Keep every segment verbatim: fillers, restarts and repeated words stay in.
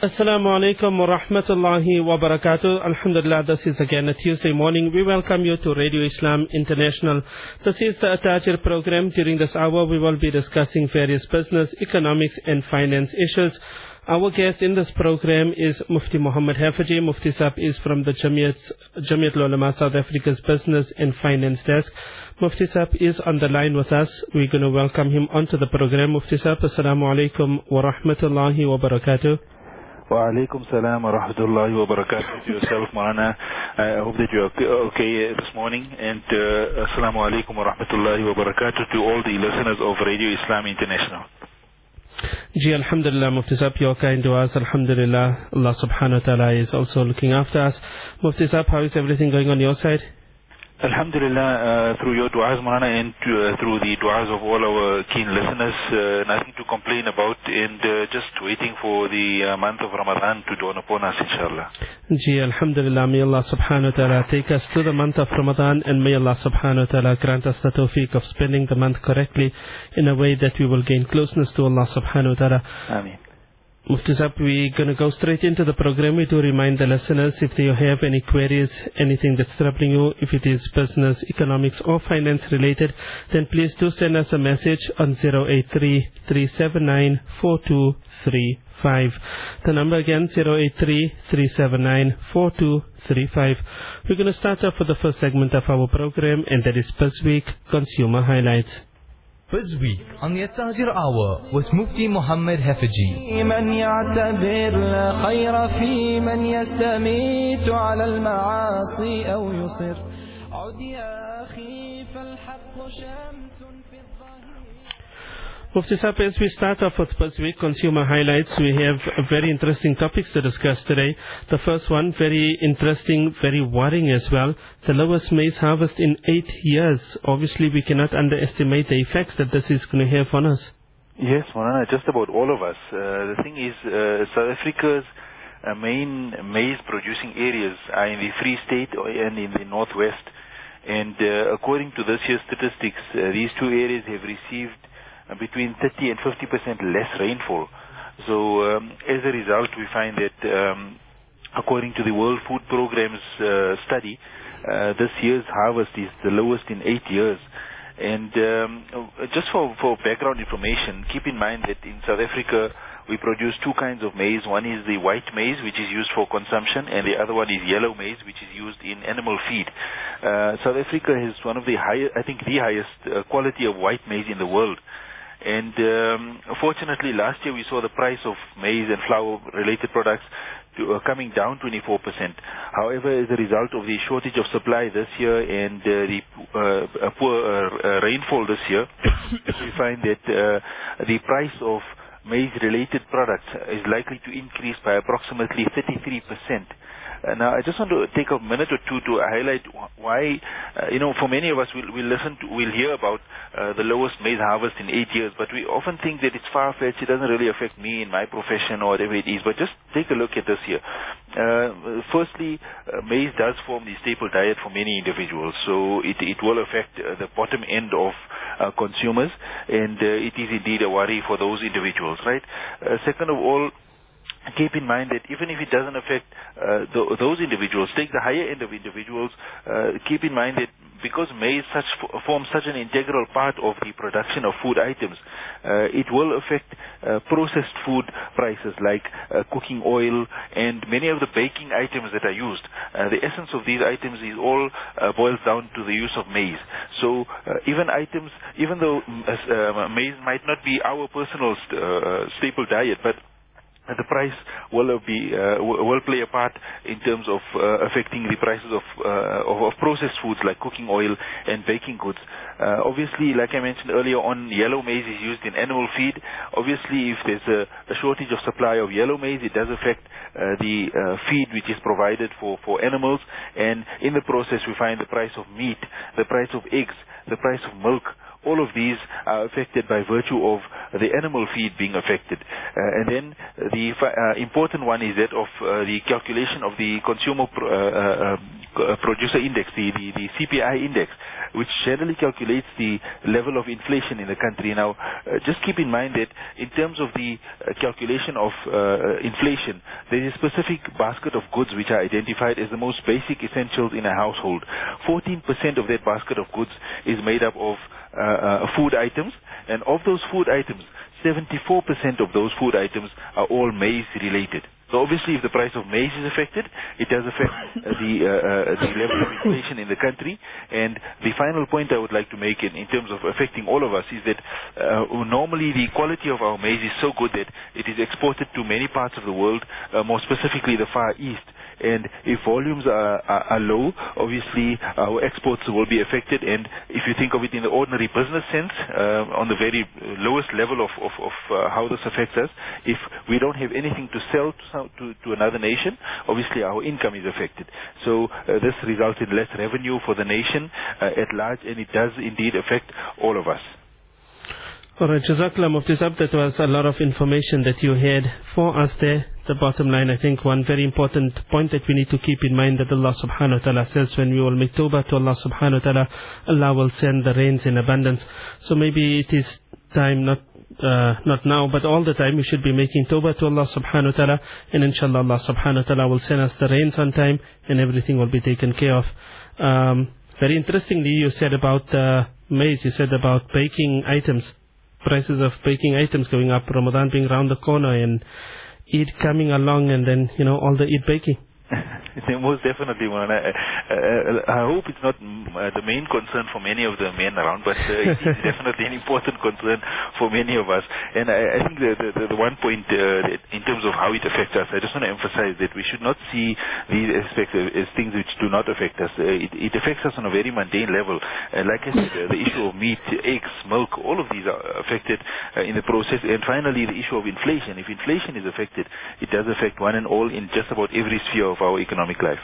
Assalamu alaikum wa rahmatullahi wa barakatuh. Alhamdulillah, this is again a Tuesday morning. We welcome you to Radio Islam International. This is the Atajir program. During this hour, we will be discussing various business, economics and finance issues. Our guest in this program is Mufti Muhammad Hafizi. Mufti Sahib is from the Jamiat, Jamiat Ulama South Africa's Business and Finance Desk. Mufti Sahib is on the line with us. We're going to welcome him onto the program. Mufti Sahib, Assalamu alaikum wa rahmatullahi wa barakatuh. Wa alaikum salam wa rahmatullahi wa barakatuh to yourself, Marana. I hope that you are okay this morning. And uh, assalamu alaikum wa rahmatullahi wa barakatuh to all the listeners of Radio Islam International. Ji, alhamdulillah, Mufti Sahib, your kind to us, alhamdulillah. Allah subhanahu wa ta'ala is also looking after us. Mufti Sahib, how is everything going on your side? Alhamdulillah, uh, through your du'as, Marana, and to, uh, through the du'as of all our keen listeners, uh, nothing to complain about, and uh, just waiting for the uh, month of Ramadan to dawn upon us, inshallah. Ji, alhamdulillah, may Allah subhanahu wa ta'ala take us to the month of Ramadan, and may Allah subhanahu wa ta'ala grant us the tawfiq of spending the month correctly in a way that we will gain closeness to Allah subhanahu wa ta'ala. Ameen. Mufti Sahib, we're going to go straight into the program. We do remind the listeners, if they have any queries, anything that's troubling you, if it is business, economics or finance related, then please do send us a message on zero eight three, three seven nine, four two three five. The number again, zero eight three, three seven nine, four two three five. We're going to start off with the first segment of our program, and that is BizWeek Consumer Highlights. BizWeek on the Atajir Hour with Mufti Muhammad Hafizi. من يعتبر لا خير في من يستميت على المعاصي أو يصر عد يا أخي فالحق شمس في الظهير. Mufti Sahib, as we start off with BizWeek Consumer Highlights, we have very interesting topics to discuss today. The first one, very interesting, very worrying as well. The lowest maize harvest in eight years. Obviously, we cannot underestimate the effects that this is going to have on us. Yes, Marana, just about all of us. Uh, the thing is, uh, South Africa's uh, main maize-producing areas are in the Free State and in the Northwest. And uh, according to this year's statistics, uh, these two areas have received uh, between thirty and fifty percent less rainfall. So um, as a result, we find that um, according to the World Food Programme's uh, study, uh, this year's harvest is the lowest in eight years. And um, just for, for background information, keep in mind that in South Africa, we produce two kinds of maize. One is the white maize, which is used for consumption, and the other one is yellow maize, which is used in animal feed. Uh, South Africa has one of the highest, I think the highest uh, quality of white maize in the world. And um, fortunately, last year we saw the price of maize and flour-related products to, uh, coming down twenty-four percent. However, as a result of the shortage of supply this year and uh, the uh, poor uh, uh, rainfall this year, we find that uh, the price of maize-related products is likely to increase by approximately thirty-three percent. Uh, now, I just want to take a minute or two to highlight why, uh, you know, for many of us, we'll, we'll listen to, we'll hear about uh, the lowest maize harvest in eight years, but we often think that it's far-fetched, it doesn't really affect me in my profession or whatever it is, but just take a look at this year. Uh, firstly, uh, maize does form the staple diet for many individuals, so it, it will affect uh, the bottom end of uh, consumers, and uh, it is indeed a worry for those individuals, right? Uh, second of all, keep in mind that even if it doesn't affect uh, th those individuals, take the higher end of individuals, uh, keep in mind that because maize such forms such an integral part of the production of food items, uh, it will affect uh, processed food prices like uh, cooking oil and many of the baking items that are used. Uh, the essence of these items is all uh, boils down to the use of maize. So uh, even items, even though uh, maize might not be our personal st uh, staple diet, but the price will be uh, will play a part in terms of uh, affecting the prices of, uh, of of processed foods like cooking oil and baking goods. Uh, obviously, like I mentioned earlier on, yellow maize is used in animal feed. Obviously, if there's a, a shortage of supply of yellow maize, it does affect uh, the uh, feed which is provided for for animals, and in the process, we find the price of meat, the price of eggs, the price of milk. All of these are affected by virtue of the animal feed being affected. Uh, and then the uh, important one is that of uh, the calculation of the consumer pr uh, uh, uh, producer index, the, the, the C P I index, which generally calculates the level of inflation in the country. Now, uh, just keep in mind that in terms of the uh, calculation of uh, inflation, there is a specific basket of goods which are identified as the most basic essentials in a household. fourteen percent of that basket of goods is made up of uh, uh, food items, and of those food items, seventy-four percent of those food items are all maize related. So obviously, if the price of maize is affected, it does affect uh, the uh, uh, the level of inflation in the country. And the final point I would like to make in, in terms of affecting all of us is that uh, normally the quality of our maize is so good that it is exported to many parts of the world, uh, more specifically the Far East. And if volumes are, are, are low, obviously our exports will be affected. And if you think of it in the ordinary business sense, uh, on the very lowest level of, of, of uh, how this affects us, if we don't have anything to sell to, some, to, to another nation, obviously our income is affected. So uh, this results in less revenue for the nation uh, at large, and it does indeed affect all of us. All right, Jazakallah Mufti Sahab, that was a lot of information that you had for us there. The bottom line, I think one very important point that we need to keep in mind, that Allah subhanahu wa ta'ala says when we will make tawbah to Allah subhanahu wa ta'ala, Allah will send the rains in abundance. So maybe it is time, not uh, not now, but all the time we should be making tawbah to Allah subhanahu wa ta'ala, and inshallah Allah subhanahu wa ta'ala will send us the rains on time and everything will be taken care of. Um, very interestingly, you said about uh, maize, you said about baking items. Prices of baking items going up, Ramadan being around the corner, and Eid coming along, and then, you know, all the Eid baking. Most definitely, man. I, uh, I hope it's not uh, the main concern for many of the men around, but uh, it is definitely an important concern for many of us. And I, I think the, the, the one point uh, that in terms of how it affects us, I just want to emphasize that we should not see these aspects as things which do not affect us. Uh, it, it affects us on a very mundane level. Uh, like I said, uh, the issue of meat, eggs, milk, all of these are affected uh, in the process. And finally, the issue of inflation. If inflation is affected, it does affect one and all in just about every sphere of our economic life.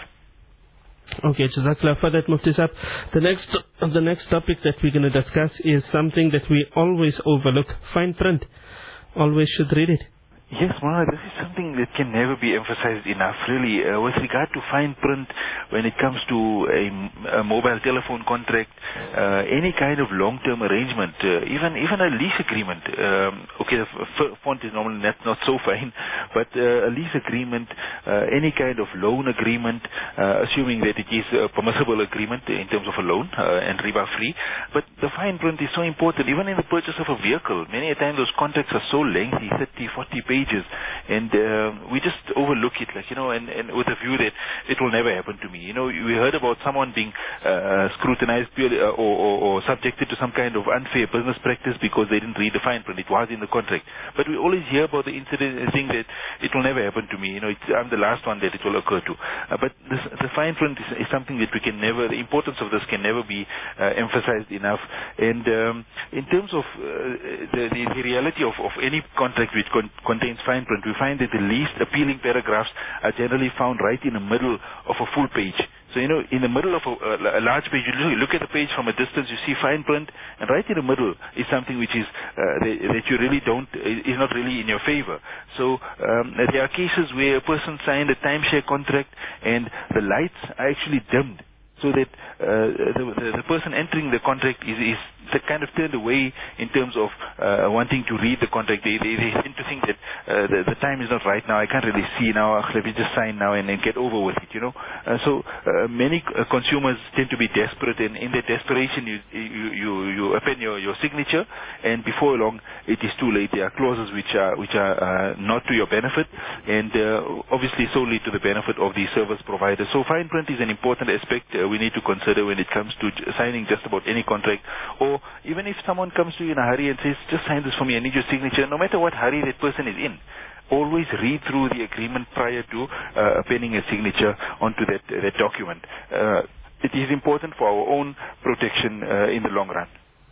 Okay, Jazakallah for that, Mufti Sahab. The next, the next topic that we're going to discuss is something that we always overlook: fine print. Always should read it. Yes, Mara, this is something that can never be emphasized enough, really. Uh, with regard to fine print, when it comes to a, a mobile telephone contract, uh, any kind of long-term arrangement, uh, even even a lease agreement. Um, okay, the f- font is normally not, not so fine, but uh, a lease agreement, uh, any kind of loan agreement, uh, assuming that it is a permissible agreement in terms of a loan uh, and riba-free. But the fine print is so important, even in the purchase of a vehicle. Many a time those contracts are so lengthy, thirty, forty pages. And uh, we just overlook it, like, you know, and, and with a view that it will never happen to me. You know, we heard about someone being uh, scrutinized purely, uh, or, or, or subjected to some kind of unfair business practice because they didn't read the fine print. It was in the contract. But we always hear about the incident and think that it will never happen to me. You know, it's, I'm the last one that it will occur to. Uh, but this, the fine print is, is something that we can never, the importance of this can never be uh, emphasized enough. And um, in terms of uh, the, the, the reality of, of any contract which con- contains fine print, we find that the least appealing paragraphs are generally found right in the middle of a full page. So, you know, in the middle of a, a large page, you look at the page from a distance, you see fine print, and right in the middle is something which is uh, that, that you really don't, is not really in your favor. So um, there are cases where a person signed a timeshare contract and the lights are actually dimmed, so that uh, the, the, the person entering the contract is, is kind of turned away in terms of uh, wanting to read the contract. They, they, they tend to think that uh, the, the time is not right now, I can't really see now, let me just sign now and then get over with it, you know. Uh, so uh, many uh, consumers tend to be desperate, and in their desperation you you, you, you append your, your signature, and before long it is too late. There are clauses which are, which are uh, not to your benefit, and uh, obviously solely to the benefit of the service provider. So fine print is an important aspect uh, we need to consider when it comes to j- signing just about any contract. Or even if someone comes to you in a hurry and says, just sign this for me, I need your signature, no matter what hurry that person is in, always read through the agreement prior to uh, penning a signature onto that, uh, that document. Uh, it is important for our own protection uh, in the long run.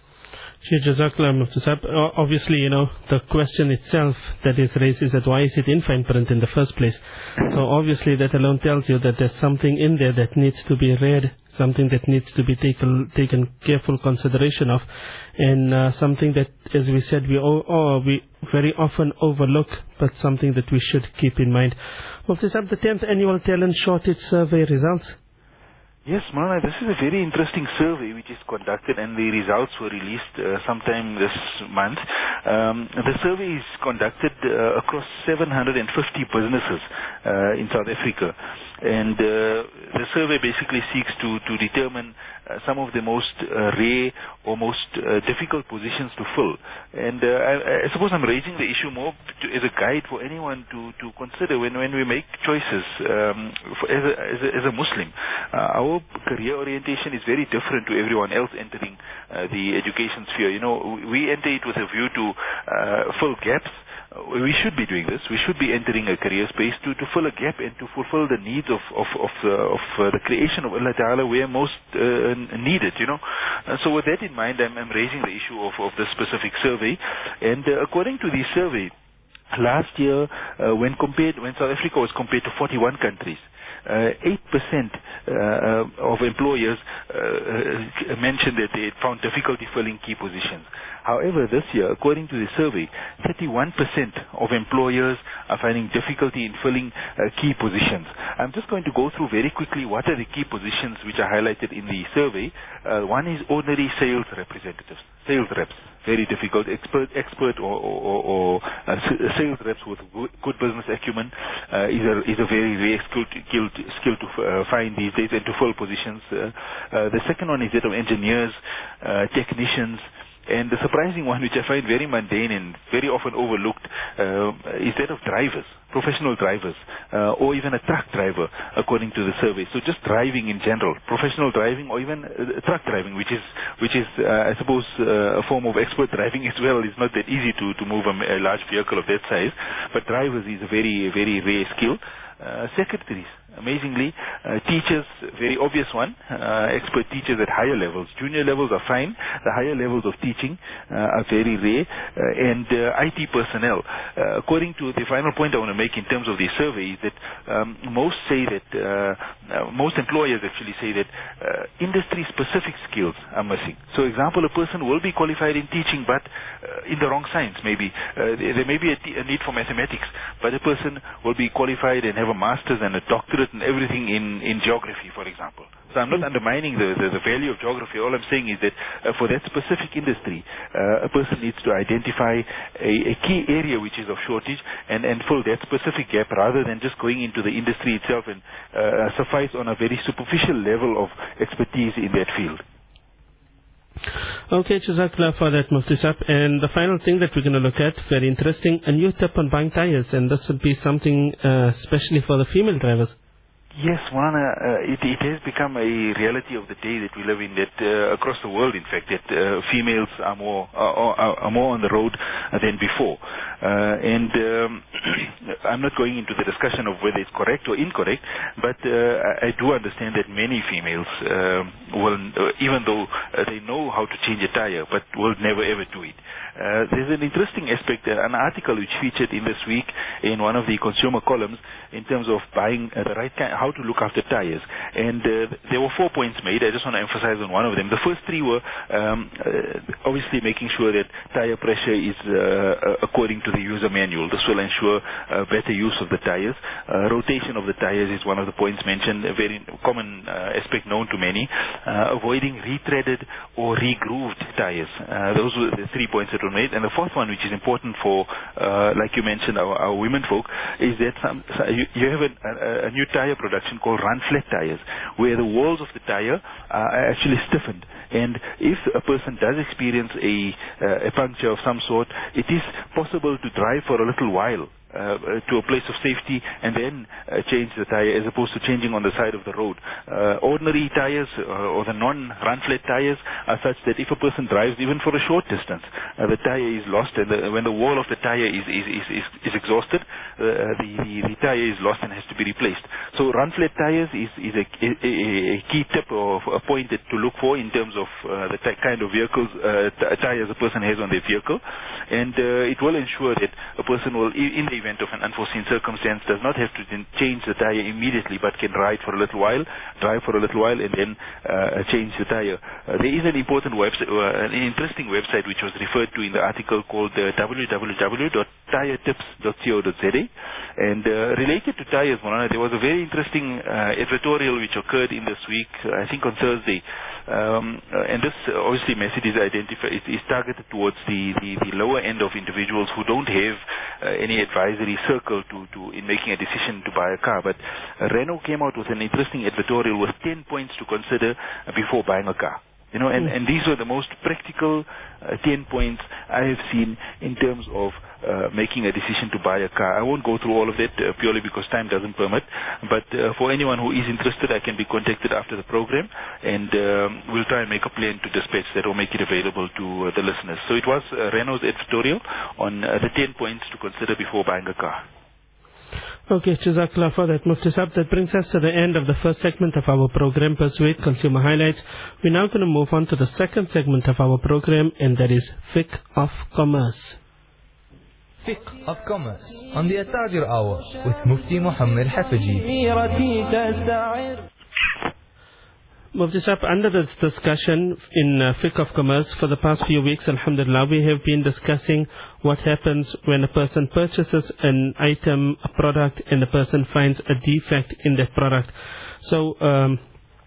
Jazakallah, Mufti Sahab. Obviously, you know, the question itself that is raised is that why is it in fine print in the first place? So obviously that alone tells you that there's something in there that needs to be read, something that needs to be taken taken careful consideration of, and uh, something that, as we said, we all, oh, we very often overlook, but something that we should keep in mind. Mufti Sahab, the tenth annual talent shortage survey results. Yes, Maulana, this is a very interesting survey which is conducted, and the results were released uh, sometime this month. Um, the survey is conducted uh, across seven hundred fifty businesses uh, in South Africa, and uh, the survey basically seeks to, to determine uh, some of the most uh, rare or most uh, difficult positions to fill. And uh, I, I suppose I'm raising the issue more to, as a guide for anyone to, to consider when, when we make choices um, for, as, a, as, a, as a Muslim. Uh, our career orientation is very different to everyone else entering uh, the education sphere. You know, we enter it with a view to uh, fill gaps. Uh, we should be doing this. We should be entering a career space to, to fill a gap and to fulfill the needs of of of, uh, of uh, the creation of Allah Ta'ala where most uh, needed. You know, uh, so with that in mind, I'm, I'm raising the issue of of this specific survey. And uh, according to the survey, last year uh, when compared when South Africa was compared to forty-one countries, Uh, eight percent uh, of employers uh, mentioned that they had found difficulty filling key positions. However, this year, according to the survey, thirty-one percent of employers are finding difficulty in filling uh, key positions. I'm just going to go through very quickly what are the key positions which are highlighted in the survey. Uh, one is ordinary sales representatives, sales reps. Very difficult. Expert, expert or, or, or uh, sales reps with good business acumen uh, is a is a very rare skill to, skill to, skill to uh, find these days and to fill positions. Uh, uh, the second one is that of engineers, uh, technicians. And the surprising one, which I find very mundane and very often overlooked, uh, is that of drivers, professional drivers, uh, or even a truck driver, according to the survey. So just driving in general, professional driving, or even uh, truck driving, which is, which is, uh, I suppose, uh, a form of expert driving as well. It's not that easy to to move a, a large vehicle of that size, but drivers is a very very rare skill. Uh, secretaries, amazingly, uh, teachers, very obvious one, uh, expert teachers at higher levels. Junior levels are fine. The higher levels of teaching uh, are very rare. Uh, and uh, I T personnel. Uh, according to the final point I want to make in terms of the survey is that um, most say that, uh, uh, most employers actually say that uh, industry-specific skills are missing. So, example, a person will be qualified in teaching, but uh, in the wrong science, maybe. Uh, there, there may be a, t- a need for mathematics, but a person will be qualified and have a master's and a doctorate and everything in, in geography, for example. So I'm not undermining the, the, the value of geography. All I'm saying is that uh, for that specific industry, uh, a person needs to identify a, a key area which is of shortage and, and fill that specific gap rather than just going into the industry itself and uh, suffice on a very superficial level of expertise in that field. Okay, Jazakallah for that, Mufti Sahib. And the final thing that we're going to look at, very interesting, a new tip on buying tires, and this would be something uh, especially for the female drivers. Yes, Maulana, uh, it, it has become a reality of the day that we live in, that uh, across the world, in fact, that uh, females are more are, are more on the road uh, than before. Uh, and um, I'm not going into the discussion of whether it's correct or incorrect, but uh, I do understand that many females uh, will, uh, even though uh, they know how to change a tire, but will never ever do it. Uh, there's an interesting aspect, uh, an article which featured in this week in one of the consumer columns in terms of buying uh, the right kind, how to look after tires. And uh, there were four points made. I just want to emphasize on one of them. The first three were um, uh, obviously making sure that tire pressure is uh, according to the user manual. This will ensure uh, better use of the tires. Uh, rotation of the tires is one of the points mentioned, a very common uh, aspect known to many. Uh, avoiding retreaded or regrooved tires. Uh, those were the three points that were made. And the fourth one, which is important for, uh, like you mentioned, our, our women folk, is that some, you, you have a, a, a new tire production called run-flat tires, where the walls of the tire are actually stiffened. And if a person does experience a, uh, a puncture of some sort, it is possible to drive for a little while Uh, to a place of safety and then uh, change the tire as opposed to changing on the side of the road. Uh, ordinary tires uh, or the non-run flat tires are such that if a person drives even for a short distance, uh, the tire is lost, and the, when the wall of the tire is is, is, is, is exhausted, uh, the, the, the tire is lost and has to be replaced. So run flat tires is, is a, a, a key tip or a point that to look for in terms of uh, the t- kind of vehicles, uh, t- tires a person has on their vehicle, and uh, it will ensure that a person will, in the event of an unforeseen circumstance, does not have to change the tire immediately, but can ride for a little while, drive for a little while, and then uh, change the tire. Uh, there is an important website, uh, an interesting website which was referred to in the article called uh, w w w dot tire tips dot co dot z a, and uh, related to tires, Maulana, there was a very interesting uh, editorial which occurred in this week, uh, I think on Thursday. Um, uh, and this uh, obviously message is identified, is, is targeted towards the, the, the lower end of individuals who don't have uh, any advisory circle to, to in making a decision to buy a car. But uh, Renault came out with an interesting editorial with ten points to consider uh, before buying a car. You know, and, and these are the most practical uh, ten points I have seen in terms of uh, making a decision to buy a car. I won't go through all of that uh, purely because time doesn't permit. But uh, for anyone who is interested, I can be contacted after the program, and um, we'll try and make a plan to dispatch that or make it available to uh, the listeners. So it was uh, Renault's editorial on uh, the ten points to consider before buying a car. Okay, Jazakallah for that, Mufti Sahab. That brings us to the end of the first segment of our program, Persuade Consumer Highlights. We're now going to move on to the second segment of our program, and that is Fiqh of Commerce. Fiqh of Commerce on the At-Tajir Hour with Mufti Muhammad Hafizi. Mufti Sahab, under this discussion in uh, Fiqh of Commerce for the past few weeks, alhamdulillah, we have been discussing what happens when a person purchases an item, a product, and the person finds a defect in that product. So, um,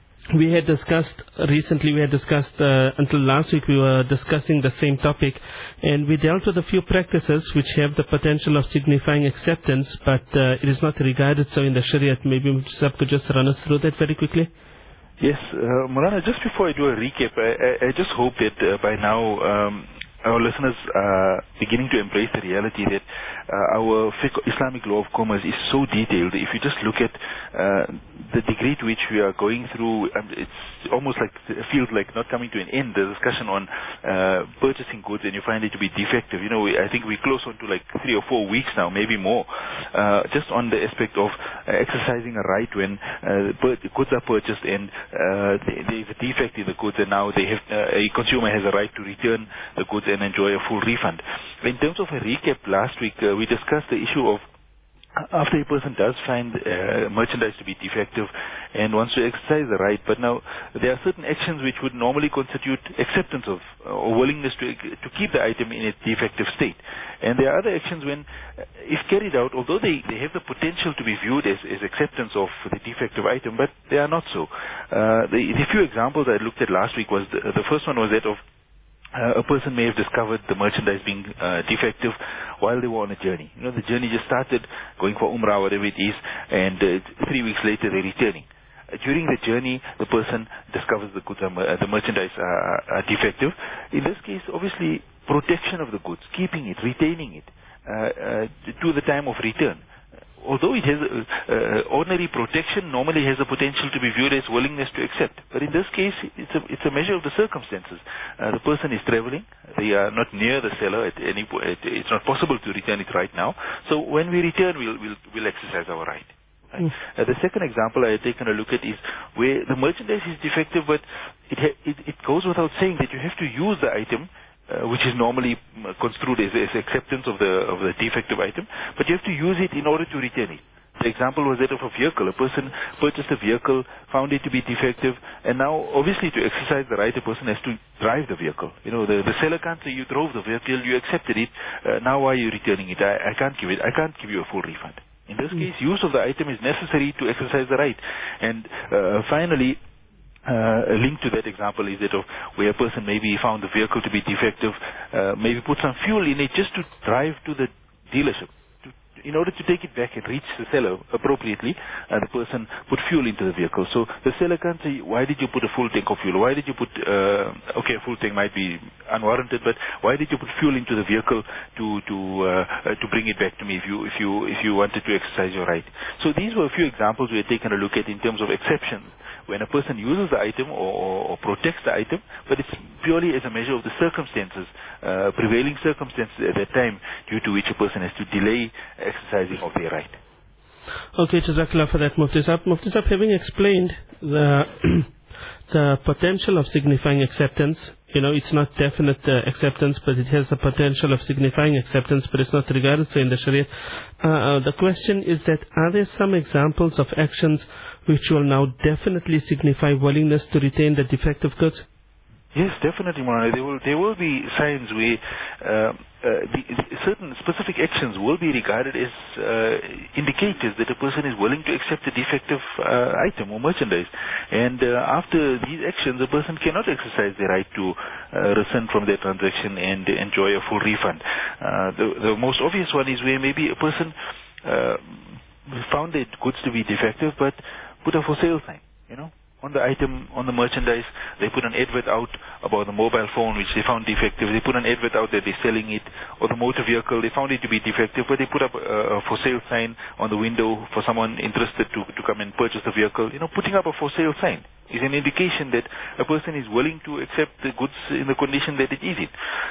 we had discussed, recently we had discussed, uh, until last week we were discussing the same topic, and we dealt with a few practices which have the potential of signifying acceptance, but uh, it is not regarded so in the Shariat. Maybe Mufti Sahab could just run us through that very quickly. Yes, uh, Maulana, just before I do a recap, I, I, I just hope that uh, by now um, our listeners are beginning to embrace the reality that uh, our fiqh, Islamic law of commerce is so detailed. If you just look at uh, the degree to which we are going through, um, it's almost like it feels like not coming to an end. The discussion on uh, purchasing goods and you find it to be defective. You know, we, I think we're close on to like three or four weeks now, maybe more, uh, just on the aspect of uh, exercising a right when uh, goods are purchased and uh, there is a defect in the goods, and now they have uh, a consumer has a right to return the goods and enjoy a full refund. In terms of a recap, last week uh, we discussed the issue of after a person does find uh, merchandise to be defective and wants to exercise the right, but now there are certain actions which would normally constitute acceptance of uh, or willingness to to keep the item in a defective state. And there are other actions when, uh, if carried out, although they, they have the potential to be viewed as, as acceptance of the defective item, but they are not so. Uh, the, the few examples I looked at last week was, the, the first one was that of Uh, a person may have discovered the merchandise being uh, defective while they were on a journey. You know, the journey just started, going for Umrah, whatever it is, and uh, three weeks later they're returning. Uh, during the journey, the person discovers the goods, are, uh, the merchandise are, are defective. In this case, obviously, protection of the goods, keeping it, retaining it uh, uh, to the time of return. Although it has uh, uh, ordinary protection, normally has the potential to be viewed as willingness to accept. But in this case, it's a, it's a measure of the circumstances. Uh, the person is traveling. They are not near the seller at any point. It's not possible to return it right now. So when we return, we'll, we'll, we'll exercise our right. Right? Mm. Uh, the second example I had taken a look at is where the merchandise is defective, but it, ha- it, it goes without saying that you have to use the item Uh, which is normally uh, construed as, as acceptance of the of the defective item, but you have to use it in order to return it. The example was that of a vehicle. A person purchased a vehicle, found it to be defective, and now obviously to exercise the right, a person has to drive the vehicle. You know, the, the seller can't say you drove the vehicle, you accepted it, uh, now why are you returning it? I, I can't give it. I can't give you a full refund. In this case, use of the item is necessary to exercise the right. And uh, finally, Uh, a link to that example is that of where a person maybe found the vehicle to be defective, uh, maybe put some fuel in it just to drive to the dealership. To, in order to take it back and reach the seller appropriately, uh, the person put fuel into the vehicle. So the seller can't say, why did you put a full tank of fuel? Why did you put, uh, okay, a full tank might be unwarranted, but why did you put fuel into the vehicle to to uh, uh, to bring it back to me if you if you if you wanted to exercise your right? So these were a few examples we had taken a look at in terms of exceptions, when a person uses the item or, or, or protects the item, but it's purely as a measure of the circumstances, uh, prevailing circumstances at that time, due to which a person has to delay exercising of their right. Okay, Jazakallah for that, Mufti Sahab. Mufti Sahab, having explained the the potential of signifying acceptance, you know, it's not definite uh, acceptance, but it has the potential of signifying acceptance, but it's not regarded so in the Sharia. Uh, uh, the question is that, are there some examples of actions which will now definitely signify willingness to retain the defective goods? Yes, definitely, Maulana. There will there will be signs where uh, uh, the, the certain specific actions will be regarded as uh, indicators that a person is willing to accept a defective uh, item or merchandise. And uh, after these actions, a person cannot exercise the right to uh, rescind from their transaction and enjoy a full refund. Uh, the, the most obvious one is where maybe a person uh, found their goods to be defective, but put a for sale sign, you know. On the item, on the merchandise, they put an advert out about the mobile phone which they found defective. They put an advert out that they're selling it, or the motor vehicle, they found it to be defective, but they put up a, a for sale sign on the window for someone interested to, to come and purchase the vehicle. You know, putting up a for sale sign is an indication that a person is willing to accept the goods in the condition that it is in.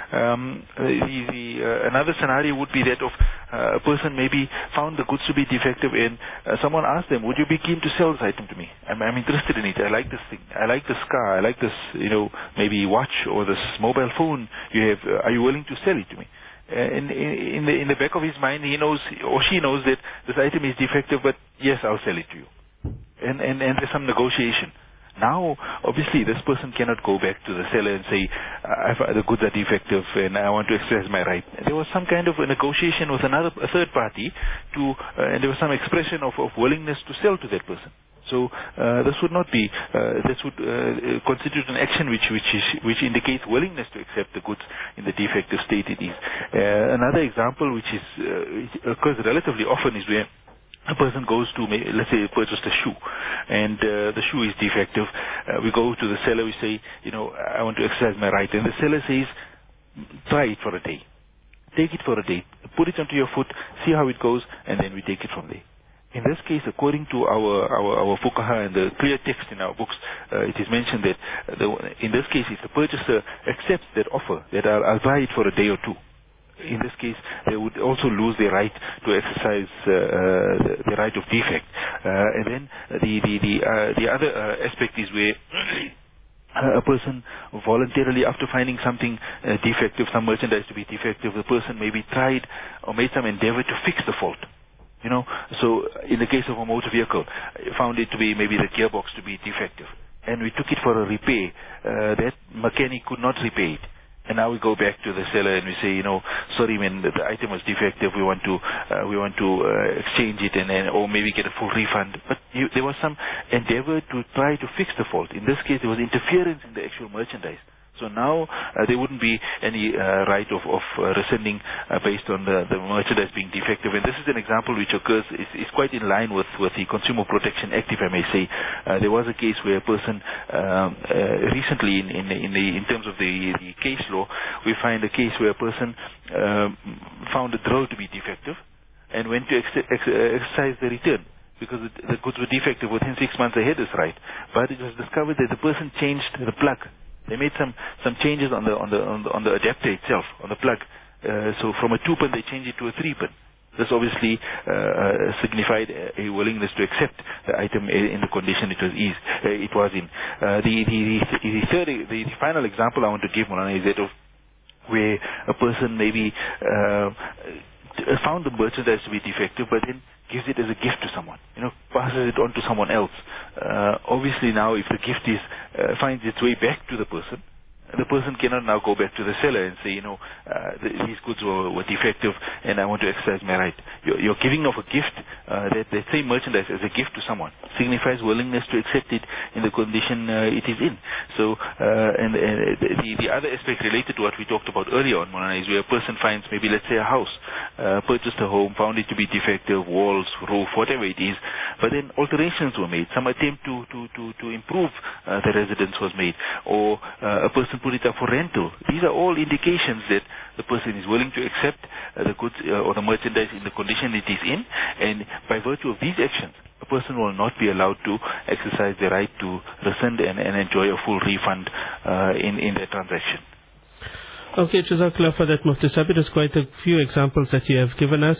Um, the, the, uh, another scenario would be that of uh, a person maybe found the goods to be defective, and uh, someone asked them, would you be keen to sell this item to me? I'm, I'm interested in it. I like this thing. I like this car. I like this, you know, maybe watch or this mobile phone you have. Uh, are you willing to sell it to me? Uh, in, in, the, in the back of his mind, he knows or she knows that this item is defective, but yes, I'll sell it to you. And, and, and there's some negotiation. Now, obviously, this person cannot go back to the seller and say, I've, the goods are defective and I want to exercise my right. There was some kind of a negotiation with another a third party, to, uh, and there was some expression of, of willingness to sell to that person. So uh, this would not be, uh, this would uh, constitute an action which which is, which indicates willingness to accept the goods in the defective state it is. Uh, another example which is uh, which occurs relatively often is where a person goes to, let's say, purchased a shoe, and uh, the shoe is defective. Uh, we go to the seller, we say, you know, I want to exercise my right, and the seller says, try it for a day. Take it for a day. Put it onto your foot, see how it goes, and then we take it from there. In this case, according to our, our, our fuqaha and the clear text in our books, uh, it is mentioned that the, in this case, if the purchaser accepts that offer, that I'll, I'll buy it for a day or two, in this case, they would also lose their right to exercise uh, uh, the, the right of defect. Uh, and then the the the, uh, the other uh, aspect is where a person voluntarily, after finding something uh, defective, some merchandise to be defective, the person maybe tried or made some endeavor to fix the fault. You know, so in the case of a motor vehicle, found it to be maybe the gearbox to be defective, and we took it for a repair. Uh, that mechanic could not repair it. And now we go back to the seller and we say, you know, sorry, man, the, the item was defective. We want to, uh, we want to uh, exchange it and, and or maybe get a full refund. But you, there was some endeavor to try to fix the fault. In this case, there was interference in the actual merchandise. So now uh, there wouldn't be any uh, right of, of uh, rescinding uh, based on the, the merchandise being defective. And this is an example which occurs, is, is quite in line with, with the Consumer Protection Act, if I may say. Uh, there was a case where a person um, uh, recently in, in, in, the, in terms of the, the case law, we find a case where a person uh, found a drill to be defective and went to ex- ex- exercise the return, because the, the goods were defective within six months. They had this right. But it was discovered that the person changed the plug. They made some, some changes on the on the on the, on the adapter itself, on the plug. Uh, so from a two pin they changed it to a three pin. This obviously uh, uh, signified a, a willingness to accept the item in the condition it was is, uh, it was in. Uh, the, the the the third the, the final example I want to give, Maulana, is that of where a person maybe uh, found the merchandise to be defective, but then gives it as a gift to someone, you know, passes it on to someone else. Uh, obviously now if the gift is uh, finds its way back to the person, the person cannot now go back to the seller and say, you know, uh, the, these goods were, were defective and I want to exercise my right. You're, you're giving of a gift, uh, that, that same merchandise as a gift to someone signifies willingness to accept it in the condition uh, it is in. So, uh, and, and the, the other aspect related to what we talked about earlier on, Maulana, is where a person finds maybe, let's say, a house, uh, purchased a home, found it to be defective, walls, roof, whatever it is, but then alterations were made. Some attempt to, to, to, to improve uh, the residence was made, or uh, a person put it up for rental. These are all indications that the person is willing to accept uh, the goods uh, or the merchandise in the condition it is in, and by virtue of these actions, a person will not be allowed to exercise the right to rescind and, and enjoy a full refund uh, in, in their transaction. Okay, Jazakallah for that, Mufti Sahib. It is quite a few examples that you have given us.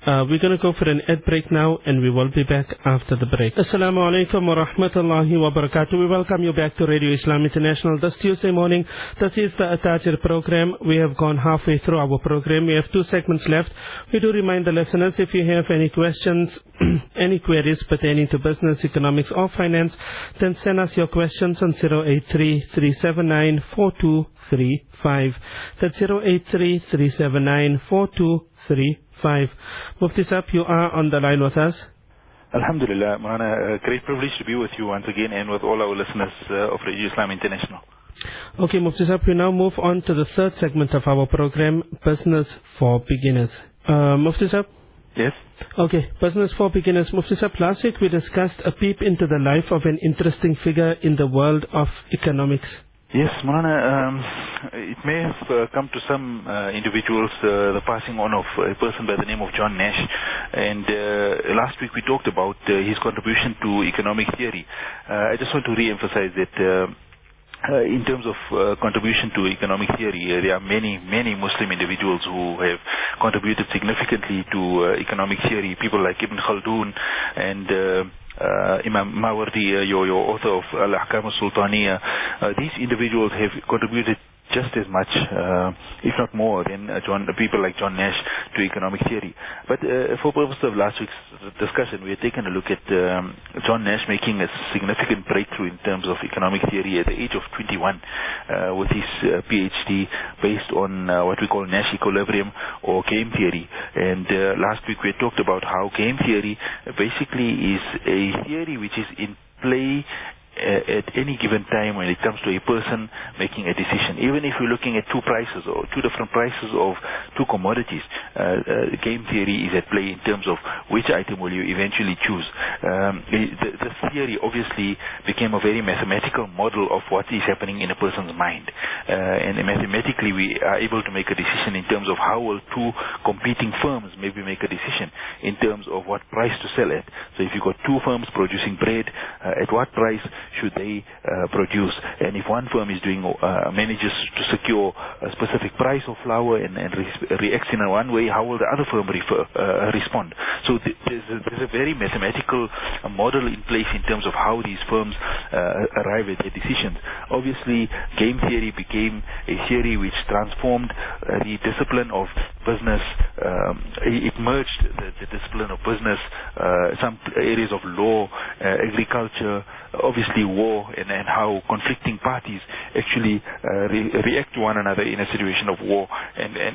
Uh, we're going to go for an ad break now, and we will be back after the break. Assalamu alaikum wa rahmatullahi wa barakatuh. We welcome you back to Radio Islam International this Tuesday morning. This is the At-Tajir program. We have gone halfway through our program. We have two segments left. We do remind the listeners, if you have any questions, any queries pertaining to business, economics or finance, then send us your questions on zero eight three, three seven nine, four two three five. That's zero eight three, three seven nine, four two three five. Mufti Sahib, you are on the line with us. Alhamdulillah, Maulana, a great privilege to be with you once again and with all our listeners uh, of Radio Islam International. Okay, Mufti Sahib, we now move on to the third segment of our program, Business for Beginners. Uh, Mufti Sahib? Yes? Okay, Business for Beginners. Mufti Sahib, last week we discussed a peep into the life of an interesting figure in the world of economics. Yes, Maulana, um, it may have uh, come to some uh, individuals uh, the passing on of a person by the name of John Nash, and uh, last week we talked about uh, his contribution to economic theory. Uh, I just want to re-emphasize that uh, uh, in terms of uh, contribution to economic theory, uh, there are many, many Muslim individuals who have contributed significantly to uh, economic theory, people like Ibn Khaldun and uh, Uh, Imam Mawardi, uh, your, your author of Al-Ahkam al-Sultaniya. Uh, these individuals have contributed just as much, uh, if not more, than uh, John, uh, people like John Nash to economic theory. But uh, for purpose of last week's discussion, we have taken a look at um, John Nash making a significant breakthrough in terms of economic theory at the age of twenty-one uh, with his uh, PhD based on uh, what we call Nash equilibrium or game theory. And uh, last week we talked about how game theory basically is a theory which is in play Uh, at any given time when it comes to a person making a decision. Even if you're looking at two prices or two different prices of two commodities, uh, uh, game theory is at play in terms of which item will you eventually choose. Um, the, the theory obviously became a very mathematical model of what is happening in a person's mind. Uh, and mathematically we are able to make a decision in terms of how will two competing firms maybe make a decision in terms of what price to sell at. So if you've got two firms producing bread, uh, at what price should they uh, produce? And if one firm is doing uh, manages to secure a specific price of flour and, and re- reacts in one way, how will the other firm refer, uh, respond? So th- there's, a, there's a very mathematical uh, model in place in terms of how these firms uh, arrive at their decisions. Obviously, game theory became a theory which transformed uh, the discipline of business. Um, it merged the, the discipline of business, uh, some areas of law, uh, agriculture, obviously war, and, and how conflicting parties actually uh, re- react to one another in a situation of war and, and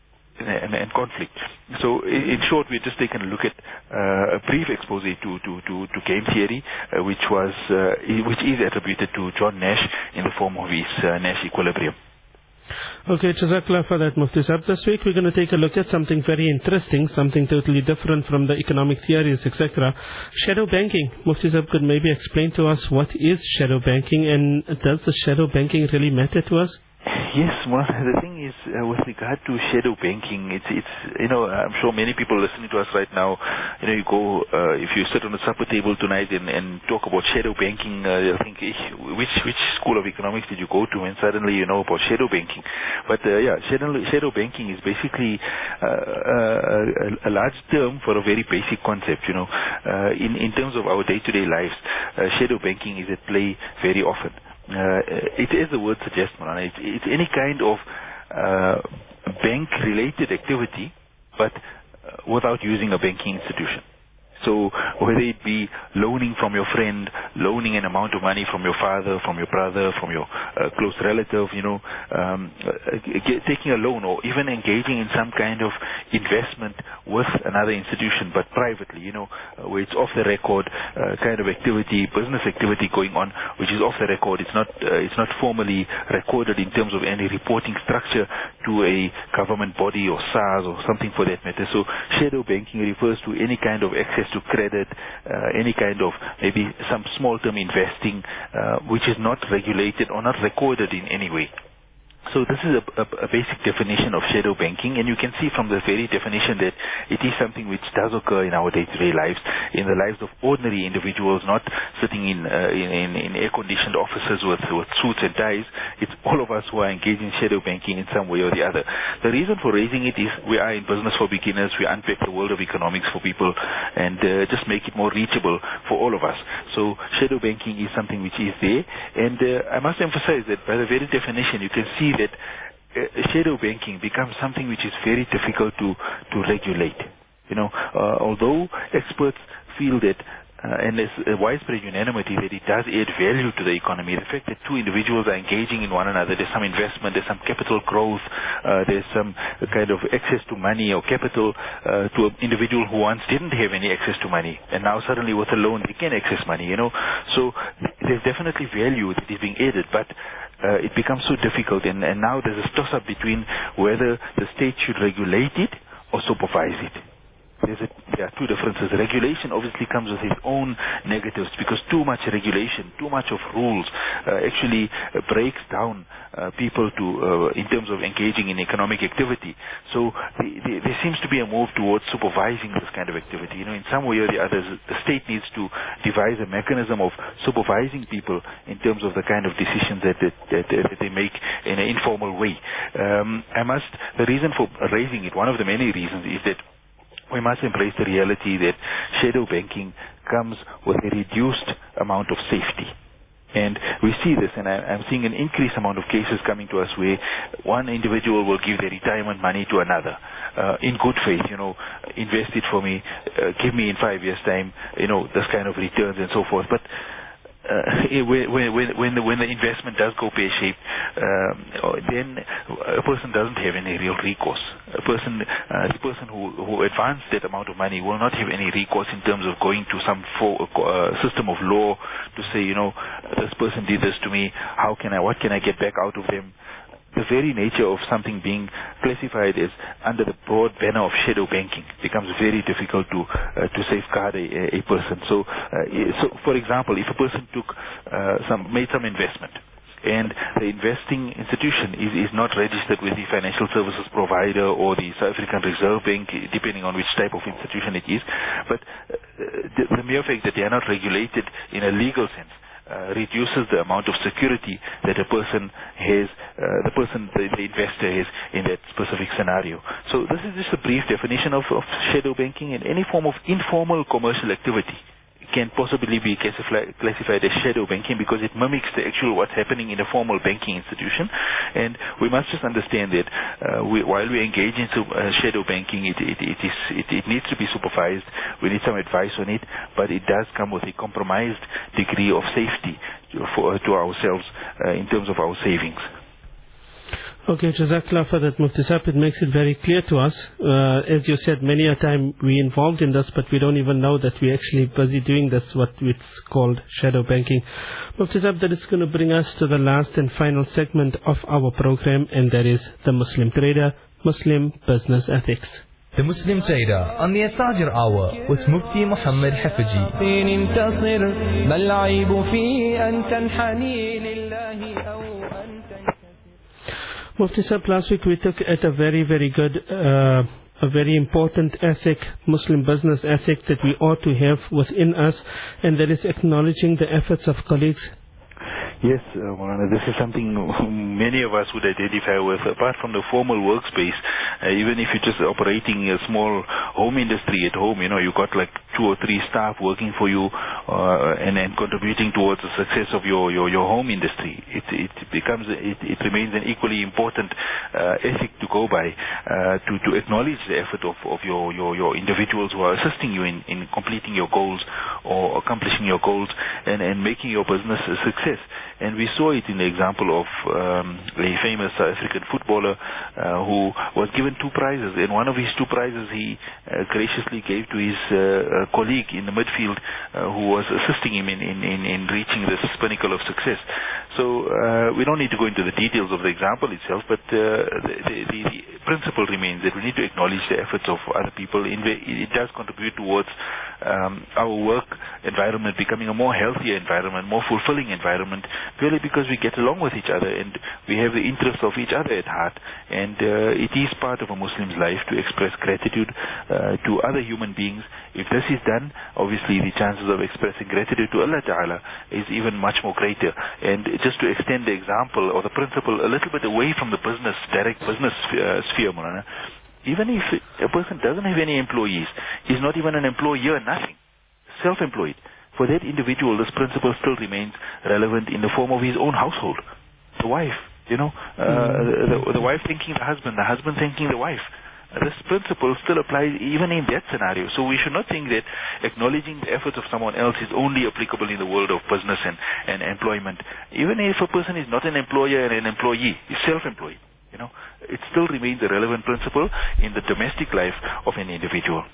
And, and conflict. So, in short, we've just taken a look at uh, a brief expose to to to, to game theory, uh, which was uh, which is attributed to John Nash in the form of his uh, Nash equilibrium. Okay, Jazakallah for that, Mufti Sahib. This week we're going to take a look at something very interesting, something totally different from the economic theories, et cetera. Shadow banking. Mufti Sahib could maybe explain to us what is shadow banking, and does the shadow banking really matter to us? Yes, well, the thing is, uh, with regard to shadow banking, it's, it's, you know, I'm sure many people listening to us right now, you know, you go, uh, if you sit on the supper table tonight and, and talk about shadow banking, uh, you'll think, which, which school of economics did you go to? And suddenly you know about shadow banking. But, uh, yeah, shadow, shadow banking is basically uh, a, a large term for a very basic concept, you know. Uh, in, in terms of our day-to-day lives, uh, shadow banking is at play very often. Uh, it, as the word suggests, Maulana, it's, it's any kind of uh, bank-related activity, but uh, without using a banking institution. So whether it be loaning from your friend, loaning an amount of money from your father, from your brother, from your uh, close relative, you know, um, uh, get, taking a loan, or even engaging in some kind of investment with another institution, but privately, you know, uh, where it's off the record uh, kind of activity, business activity going on, which is off the record. It's not uh, it's not formally recorded in terms of any reporting structure to a government body or S A R S or something for that matter. So shadow banking refers to any kind of access to credit, uh, any kind of maybe some small term investing, uh, which is not regulated or not recorded in any way. So this is a, a, a basic definition of shadow banking, and you can see from the very definition that it is something which does occur in our day-to-day lives, in the lives of ordinary individuals, not sitting in uh, in, in, in air-conditioned offices with, with suits and ties. It's all of us who are engaged in shadow banking in some way or the other. The reason for raising it is we are in business for beginners. We unpack the world of economics for people and uh, just make it more reachable for all of us. So shadow banking is something which is there, and uh, I must emphasize that by the very definition you can see that uh, shadow banking becomes something which is very difficult to, to regulate. You know, uh, although experts feel that Uh, and there's a widespread unanimity that it does add value to the economy. The fact that two individuals are engaging in one another, there's some investment, there's some capital growth, uh, there's some kind of access to money or capital uh, to an individual who once didn't have any access to money, and now suddenly with a loan they can access money, you know. So there's definitely value that is being added, but uh, it becomes so difficult, and, and now there's a toss-up between whether the state should regulate it or supervise it. There's a, there are two differences. Regulation obviously comes with its own negatives, because too much regulation, too much of rules uh, actually uh, breaks down uh, people to uh, in terms of engaging in economic activity. So the, the, there seems to be a move towards supervising this kind of activity. You know, in some way or the other, the state needs to devise a mechanism of supervising people in terms of the kind of decisions that that, that, that they make in an informal way. Um, I must. The reason for raising it, one of the many reasons, is that we must embrace the reality that shadow banking comes with a reduced amount of safety. And we see this, and I, I'm seeing an increased amount of cases coming to us where one individual will give their retirement money to another uh, in good faith, you know, invest it for me, uh, give me in five years' time, you know, this kind of returns and so forth. But Uh, when, when, when, the, when the investment does go pear-shaped, um, then a person doesn't have any real recourse. A person, uh, the person who, who advanced that amount of money will not have any recourse in terms of going to some for, uh, system of law to say, you know, this person did this to me. How can I? What can I get back out of them? The very nature of something being classified as under the broad banner of shadow banking becomes very difficult to uh, to safeguard a, a person. So, uh, so, for example, if a person took uh, some made some investment, and the investing institution is, is not registered with the financial services provider or the South African Reserve Bank, depending on which type of institution it is, but uh, the, the mere fact that they are not regulated in a legal sense Uh, reduces the amount of security that a person has, uh, the person, the, the investor has in that specific scenario. So this is just a brief definition of, of shadow banking, and any form of informal commercial activity can possibly be classified, classified as shadow banking, because it mimics the actual what's happening in a formal banking institution. And we must just understand that uh, we, while we engage in uh, shadow banking, it, it, it, is, it, it needs to be supervised. We need some advice on it, but it does come with a compromised degree of safety to, for, to ourselves uh, in terms of our savings. Okay, Jazakallah for that, Mufti Sahib. It makes it very clear to us. Uh, as you said, many a time we involved in this, but we don't even know that we're actually busy doing this, what it's called shadow banking. Mufti Sahib, that is going to bring us to the last and final segment of our program, and that is the Muslim Trader, Muslim Business Ethics. The Muslim Trader on the At-Tajir Hour with Mufti Muhammad Hafizi. Mufti Sahib, last week we took at a very, very good, uh, a very important ethic, Muslim business ethic that we ought to have within us, and that is acknowledging the efforts of colleagues. Yes, uh, Maulana, this is something many of us would identify with. Apart from the formal workspace, uh, even if you're just operating a small home industry at home, you know, you got like two or three staff working for you uh, and, and contributing towards the success of your, your, your home industry. It, it becomes, it, it remains an equally important uh, ethic to go by, uh, to, to acknowledge the effort of, of your, your, your individuals who are assisting you in, in completing your goals or accomplishing your goals and, and making your business a success. And we saw it in the example of um, a famous South African footballer uh, who was given two prizes. And one of his two prizes he uh, graciously gave to his uh, uh, colleague in the midfield uh, who was assisting him in, in, in, in reaching this pinnacle of success. So uh, we don't need to go into the details of the example itself, but uh, the, the, the principle remains that we need to acknowledge the efforts of other people. It does contribute towards um, our work environment becoming a more healthier environment, more fulfilling environment, purely because we get along with each other and we have the interests of each other at heart. And uh, it is part of a Muslim's life to express gratitude uh, to other human beings. If this is done, obviously the chances of expressing gratitude to Allah Ta'ala is even much more greater. And just to extend the example or the principle a little bit away from the business, direct business uh, sphere, Mulana, even if a person doesn't have any employees, he's not even an employer, nothing, self-employed, for that individual, this principle still remains relevant in the form of his own household. The wife, you know, uh, mm-hmm. the, the wife thanking the husband, the husband thanking the wife. This principle still applies even in that scenario. So we should not think that acknowledging the efforts of someone else is only applicable in the world of business and, and employment. Even if a person is not an employer and an employee, is self-employed, you know, it still remains a relevant principle in the domestic life of an individual.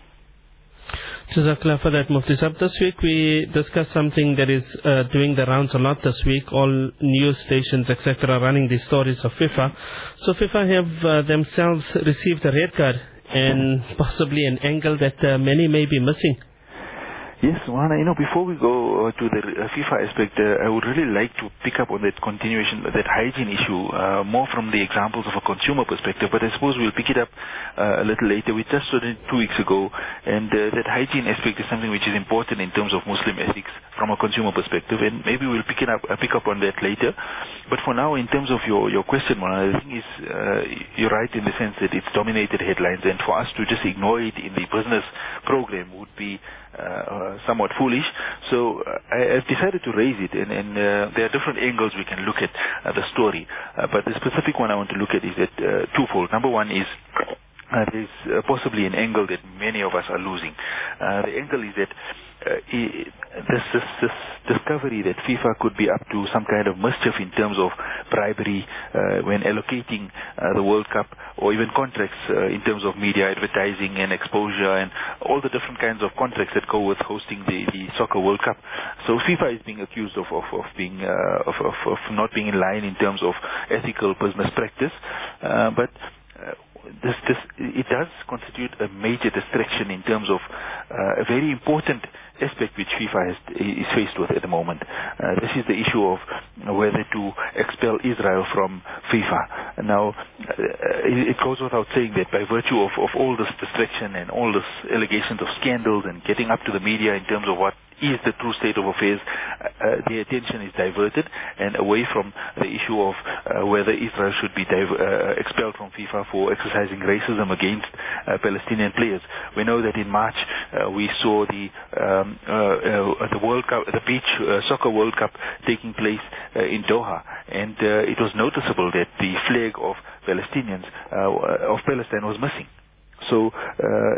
Jazakallah for that, Mufti Sahib. This week we discussed something that is uh, doing the rounds a lot this week. All news stations, et cetera, running the stories of FIFA. So FIFA have uh, themselves received a red card and possibly an angle that uh, many may be missing. Yes, Moana, you know, before we go uh, to the uh, FIFA aspect, uh, I would really like to pick up on that continuation, that hygiene issue, uh, more from the examples of a consumer perspective, but I suppose we'll pick it up uh, a little later. We just saw it two weeks ago, and uh, that hygiene aspect is something which is important in terms of Muslim ethics from a consumer perspective, and maybe we'll pick it up, uh, pick up on that later. But for now, in terms of your, your question, Moana, the thing is, uh, you're right in the sense that it's dominated headlines, and for us to just ignore it in the business program would be Uh, somewhat foolish. So uh, I, I've decided to raise it, and, and uh, there are different angles we can look at uh, the story. Uh, but the specific one I want to look at is that uh, twofold. Number one is uh, there's uh, possibly an angle that many of us are losing. Uh, the angle is that uh, this, this, this discovery that FIFA could be up to some kind of mischief in terms of bribery uh, when allocating uh, the World Cup, or even contracts uh, in terms of media advertising and exposure and all the different kinds of contracts that go with hosting the, the Soccer World Cup. So FIFA is being accused of, of, of being uh, of, of, of not being in line in terms of ethical business practice, uh, but uh, this, this it does constitute a major distraction in terms of uh, a very important aspect which FIFA has, is faced with at the moment. Uh, this is the issue of whether to expel Israel from FIFA. Now, uh, it goes without saying that by virtue of, of all this distraction and all this allegations of scandals and getting up to the media in terms of what is the true state of affairs, uh, the attention is diverted and away from the issue of uh, whether Israel should be div- uh, expelled from FIFA for exercising racism against uh, Palestinian players. We know that in March uh, we saw the um, uh, uh, the World Cup, the beach uh, soccer World Cup taking place uh, in Doha, and uh, it was noticeable that the flag of Palestinians uh, of Palestine was missing. So uh,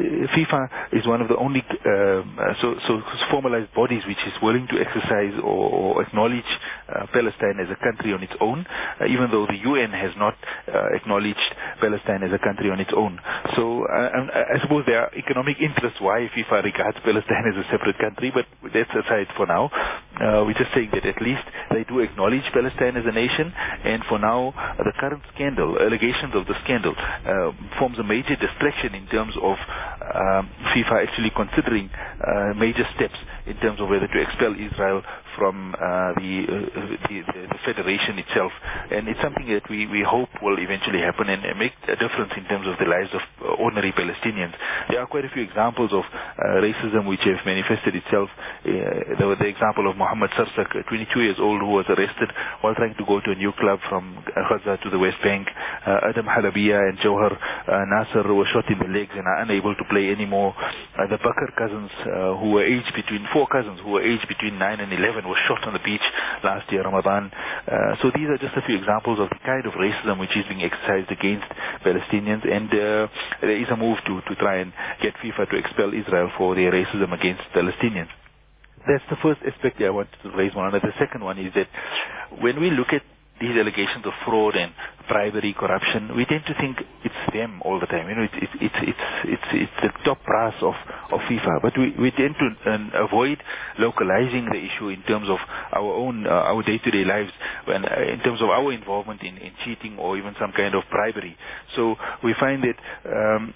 FIFA is one of the only uh, so, so formalized bodies which is willing to exercise or, or acknowledge uh, Palestine as a country on its own, uh, even though the U N has not uh, acknowledged Palestine as a country on its own. So uh, I, I suppose there are economic interests why FIFA regards Palestine as a separate country, but that's aside for now. Uh, we're just saying that at least they do acknowledge Palestine as a nation, and for now uh, the current scandal, allegations of the scandal, uh, forms a major distraction in terms of um, FIFA actually considering uh, major steps in terms of whether to expel Israel from uh, the, uh, the, the the federation itself, and it's something that we, we hope will eventually happen and make a difference in terms of the lives of ordinary Palestinians. There are quite a few examples of uh, racism which have manifested itself. Uh, there was the example of Muhammad Sarsak, twenty-two years old, who was arrested while trying to go to a new club from Gaza to the West Bank. Uh, Adam Halabiya and Jawhar uh, Nasser were shot in the legs and are unable to play anymore. Uh, the Bakr cousins, uh, who were aged between four cousins who were aged between nine and eleven, were shot on the beach last year, Ramadan. Uh, so these are just a few examples of the kind of racism which is being exercised against Palestinians, and uh, there is a move to, to try and get FIFA to expel Israel for their racism against Palestinians. That's the first aspect I wanted to raise, one. The second one is that when we look at these allegations of fraud and bribery, corruption, we tend to think it's them all the time. You know, it's it's it's it's it's, it's the top brass of, of FIFA. But we, we tend to uh, avoid localizing the issue in terms of our own uh, our day-to-day lives, when uh, in terms of our involvement in, in cheating or even some kind of bribery. So we find that um,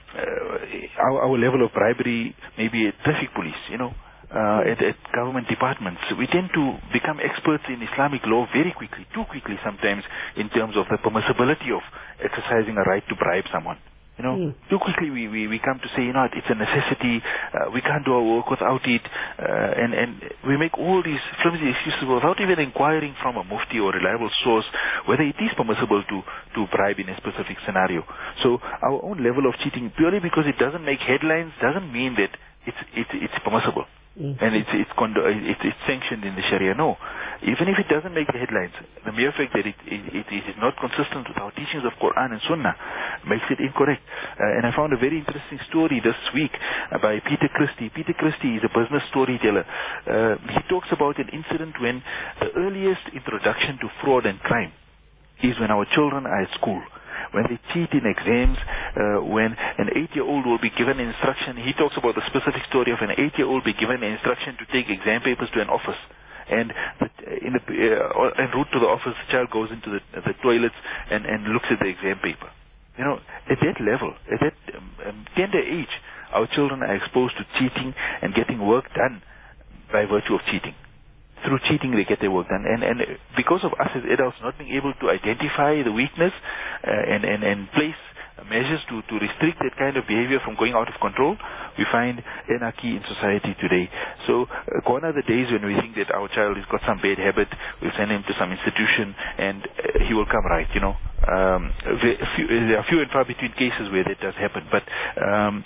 uh, our, our level of bribery, maybe at traffic police, you know. Uh, at, at government departments, we tend to become experts in Islamic law very quickly, too quickly sometimes, in terms of the permissibility of exercising a right to bribe someone. You know, mm. too quickly we, we, we come to say, you know, it's a necessity, uh, we can't do our work without it, uh, and, and we make all these flimsy excuses without even inquiring from a mufti or reliable source whether it is permissible to, to bribe in a specific scenario. So our own level of cheating, purely because it doesn't make headlines, doesn't mean that it's, it's, it's permissible. Mm-hmm. And it's it's, condo- it's it's sanctioned in the Sharia. No, even if it doesn't make the headlines, the mere fact that it it, it is not consistent with our teachings of Quran and Sunnah makes it incorrect. Uh, and I found a very interesting story this week uh, by Peter Christie. Peter Christie is a business storyteller. Uh, he talks about an incident when the earliest introduction to fraud and crime is when our children are at school. When they cheat in exams, uh, when an eight-year-old will be given instruction. He talks about the specific story of an eight-year-old be given instruction to take exam papers to an office. And the, in the, uh, en route to the office, the child goes into the, the toilets and, and looks at the exam paper. You know, at that level, at that um, um, tender age, our children are exposed to cheating and getting work done by virtue of cheating. Through cheating, they get their work done. And, and because of us as adults not being able to identify the weakness uh, and, and, and place measures to, to restrict that kind of behavior from going out of control, we find anarchy in society today. So uh, gone are the days when we think that our child has got some bad habit, we'll send him to some institution and uh, he will come right, you know. Um, few, there are few and far between cases where that does happen. But um,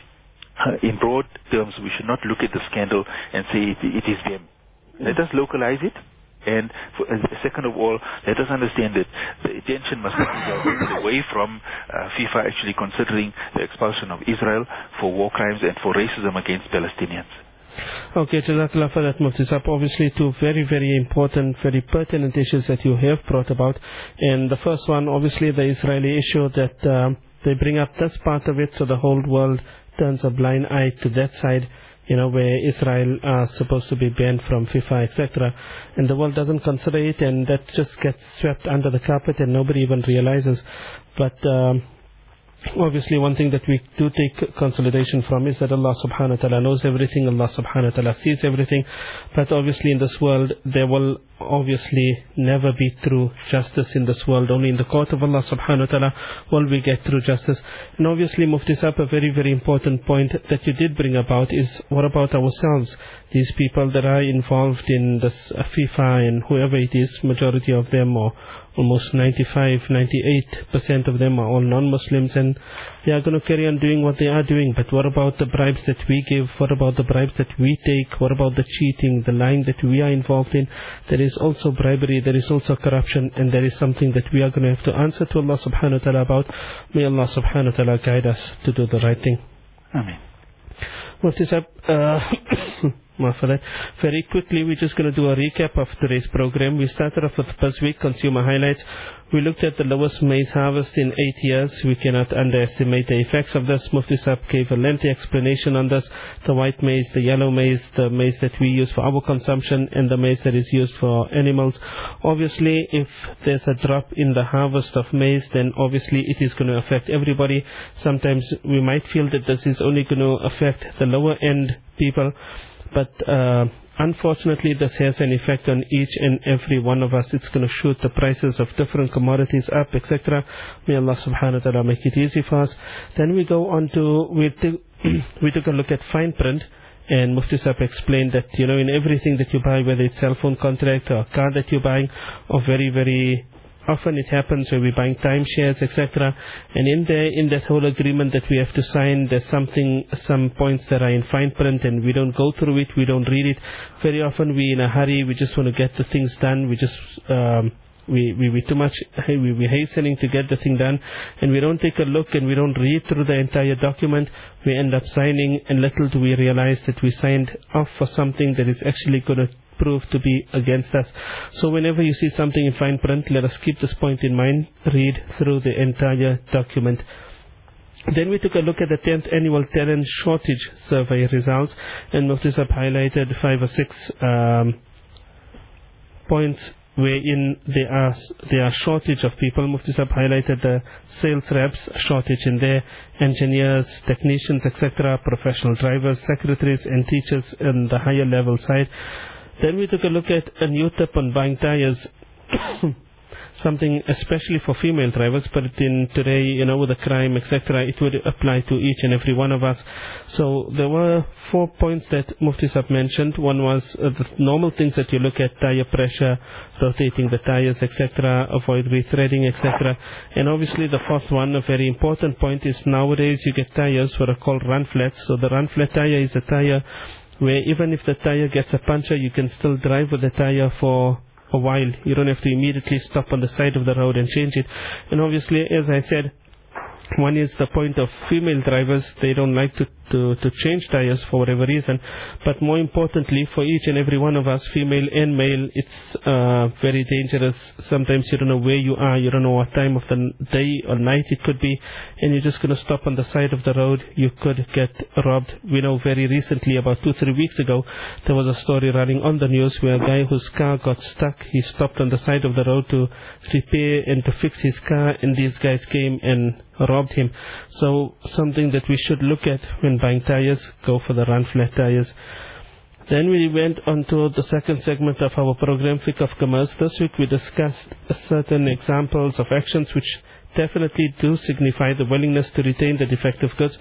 in broad terms, we should not look at the scandal and say it, it is them. Let us localize it, and for, uh, second of all, let us understand that the attention must be diverted away from uh, FIFA actually considering the expulsion of Israel for war crimes and for racism against Palestinians. Okay, Jazakallah for that, Mufti Saab. Obviously, two very, very important, very pertinent issues that you have brought about. And the first one, obviously, the Israeli issue that um, they bring up this part of it, so the whole world turns a blind eye to that side. You know, where Israel are supposed to be banned from FIFA, et cetera, and the world doesn't consider it, and that just gets swept under the carpet, and nobody even realizes. But um, obviously, one thing that we do take consolidation from is that Allah Subhanahu wa Taala knows everything. Allah Subhanahu wa Taala sees everything. But obviously, in this world, there will obviously never be true justice in this world. Only in the court of Allah Subhanahu wa Taala will we get true justice. And obviously, Mufti Saab, a very, very important point that you did bring about is, what about ourselves? These people that are involved in this FIFA and whoever it is, majority of them, or almost ninety-five, ninety-eight percent of them are all non-Muslims, and they are going to carry on doing what they are doing. But what about the bribes that we give? What about the bribes that we take? What about the cheating, the lying that we are involved in? There is also bribery, there is also corruption, and there is something that we are going to have to answer to Allah Subhanahu wa Taala about. May Allah Subhanahu wa Taala guide us to do the right thing. Amen. Mufti Saab, uh, for that. Very quickly, we're just going to do a recap of today's program. We started off with first week consumer highlights. We looked at the lowest maize harvest in eight years. We cannot underestimate the effects of this. Mufti Saab gave a lengthy explanation on this. The white maize, the yellow maize, the maize that we use for our consumption, and the maize that is used for animals. Obviously, if there's a drop in the harvest of maize, then obviously it is going to affect everybody. Sometimes we might feel that this is only going to affect the lower end people. But uh, unfortunately, this has an effect on each and every one of us. It's going to shoot the prices of different commodities up, et cetera. May Allah Subhanahu wa Taala make it easy for us. Then we go on to, we, t- we took a look at fine print. And Mufti Saab explained that, you know, in everything that you buy, whether it's cell phone contract or a car that you're buying, or very, very often it happens where we're buying timeshares, et cetera. And in there, in that whole agreement that we have to sign, there's something, some points that are in fine print, and we don't go through it, we don't read it. Very often we're in a hurry, we just want to get the things done, we just um, we, we, we too much, we, we're hastening to get the thing done, and we don't take a look and we don't read through the entire document. We end up signing, and little do we realize that we signed off for something that is actually going to prove to be against us. So whenever you see something in fine print, let us keep this point in mind. Read through the entire document. Then we took a look at the tenth Annual Talent Shortage Survey results, and Mufti Sahib highlighted five or six um, points wherein there are there are shortage of people. Mufti Sahib highlighted the sales reps shortage in there, engineers, technicians, et cetera, professional drivers, secretaries, and teachers in the higher level side. Then we took a look at a new tip on buying tires. Something especially for female drivers, but in today, you know, with the crime, et cetera, it would apply to each and every one of us. So there were four points that Mufti Sahib mentioned. One was uh, the normal things that you look at: tire pressure, rotating the tires, et cetera, avoid rethreading, et cetera. And obviously the fourth one, a very important point, is nowadays you get tires what are called run flats. So the run flat tire is a tire where even if the tire gets a puncture, you can still drive with the tire for a while. You don't have to immediately stop on the side of the road and change it. And obviously, as I said, one is the point of female drivers. They don't like to, to, to change tires for whatever reason. But more importantly, for each and every one of us, female and male, it's uh, very dangerous. Sometimes you don't know where you are. You don't know what time of the day or night it could be. And you're just going to stop on the side of the road. You could get robbed. We know very recently, about two, three weeks ago, there was a story running on the news where a guy whose car got stuck. He stopped on the side of the road to repair and to fix his car. And these guys came and robbed him. So something that we should look at when buying tires, go for the run flat tires. Then we went on to the second segment of our program, Fiqh of Commerce. This week we discussed certain examples of actions which definitely do signify the willingness to retain the defective goods.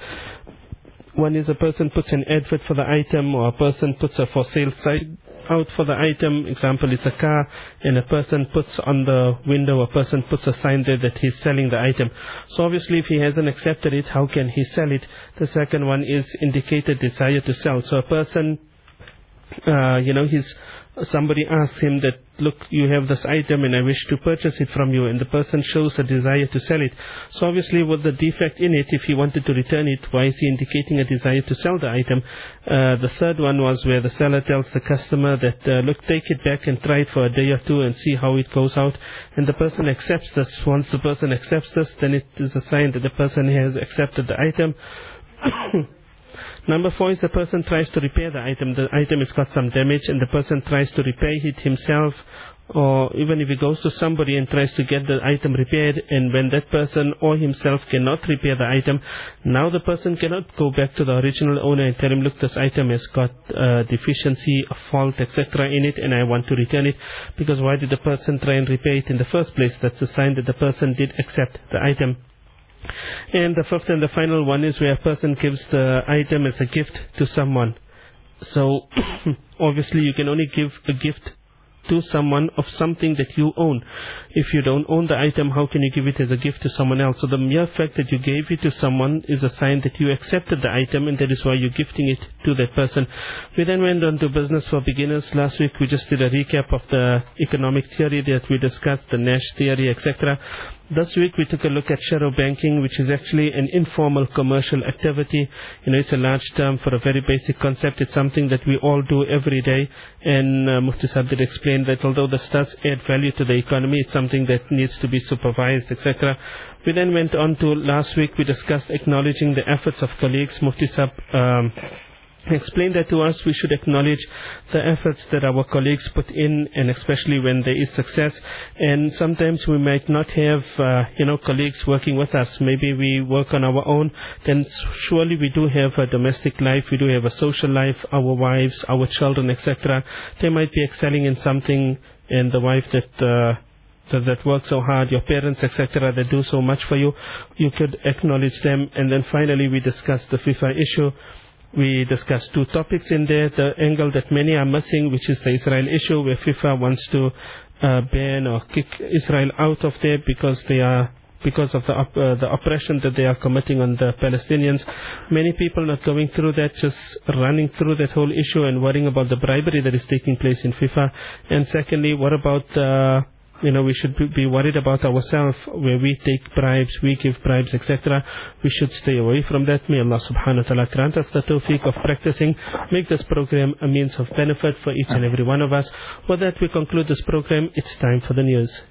One is a person puts an advert for the item, or a person puts a for sale sign out for the item. Example, it's a car, and a person puts on the window, a person puts a sign there that he's selling the item. So obviously if he hasn't accepted it, how can he sell it? The second one is indicated desire to sell. So a person, uh, you know, he's somebody asks him that, look, you have this item and I wish to purchase it from you, and the person shows a desire to sell it. So obviously with the defect in it, if he wanted to return it, why is he indicating a desire to sell the item? Uh, the third one was where the seller tells the customer that, uh, look, take it back and try it for a day or two and see how it goes out. And the person accepts this. Once the person accepts this, then it is a sign that the person has accepted the item. Number four is the person tries to repair the item. The item has got some damage and the person tries to repair it himself, or even if he goes to somebody and tries to get the item repaired, and when that person or himself cannot repair the item, now the person cannot go back to the original owner and tell him, look, this item has got a deficiency, a fault, et cetera in it, and I want to return it. Because why did the person try and repair it in the first place? That's a sign that the person did accept the item. And the fifth and the final one is where a person gives the item as a gift to someone. So obviously you can only give a gift to someone of something that you own. If you don't own the item, how can you give it as a gift to someone else? So the mere fact that you gave it to someone is a sign that you accepted the item, and that is why you're gifting it to that person. We then went on to business for beginners. Last week we just did a recap of the economic theory that we discussed, the Nash theory, et cetera. This week we took a look at shadow banking, which is actually an informal commercial activity. You know, it's a large term for a very basic concept. It's something that we all do every day. And uh, Mufti Sahib did explain that although this does add value to the economy, it's something that needs to be supervised, et cetera. We then went on to last week we discussed acknowledging the efforts of colleagues. Mufti Sahib um, explained that to us. We should acknowledge the efforts that our colleagues put in, and especially when there is success. And sometimes we might not have uh, you know colleagues working with us. Maybe we work on our own. Then surely we do have a domestic life, we do have a social life, our wives, our children, et cetera. They might be excelling in something, and the wife that uh, that, that work so hard, your parents, et cetera, that do so much for you, you could acknowledge them. And then finally we discussed the FIFA issue. We discussed two topics in there, the angle that many are missing, which is the Israel issue, where FIFA wants to uh, ban or kick Israel out of there because they are because of the op uh, the oppression that they are committing on the Palestinians. Many people not going through that, just running through that whole issue and worrying about the bribery that is taking place in FIFA. And secondly, what about uh, you know, we should be worried about ourselves, where we take bribes, we give bribes, et cetera. We should stay away from that. May Allah subhanahu wa ta'ala grant us the tawfiq of practicing, make this program a means of benefit for each and every one of us. With that, we conclude this program. It's time for the news.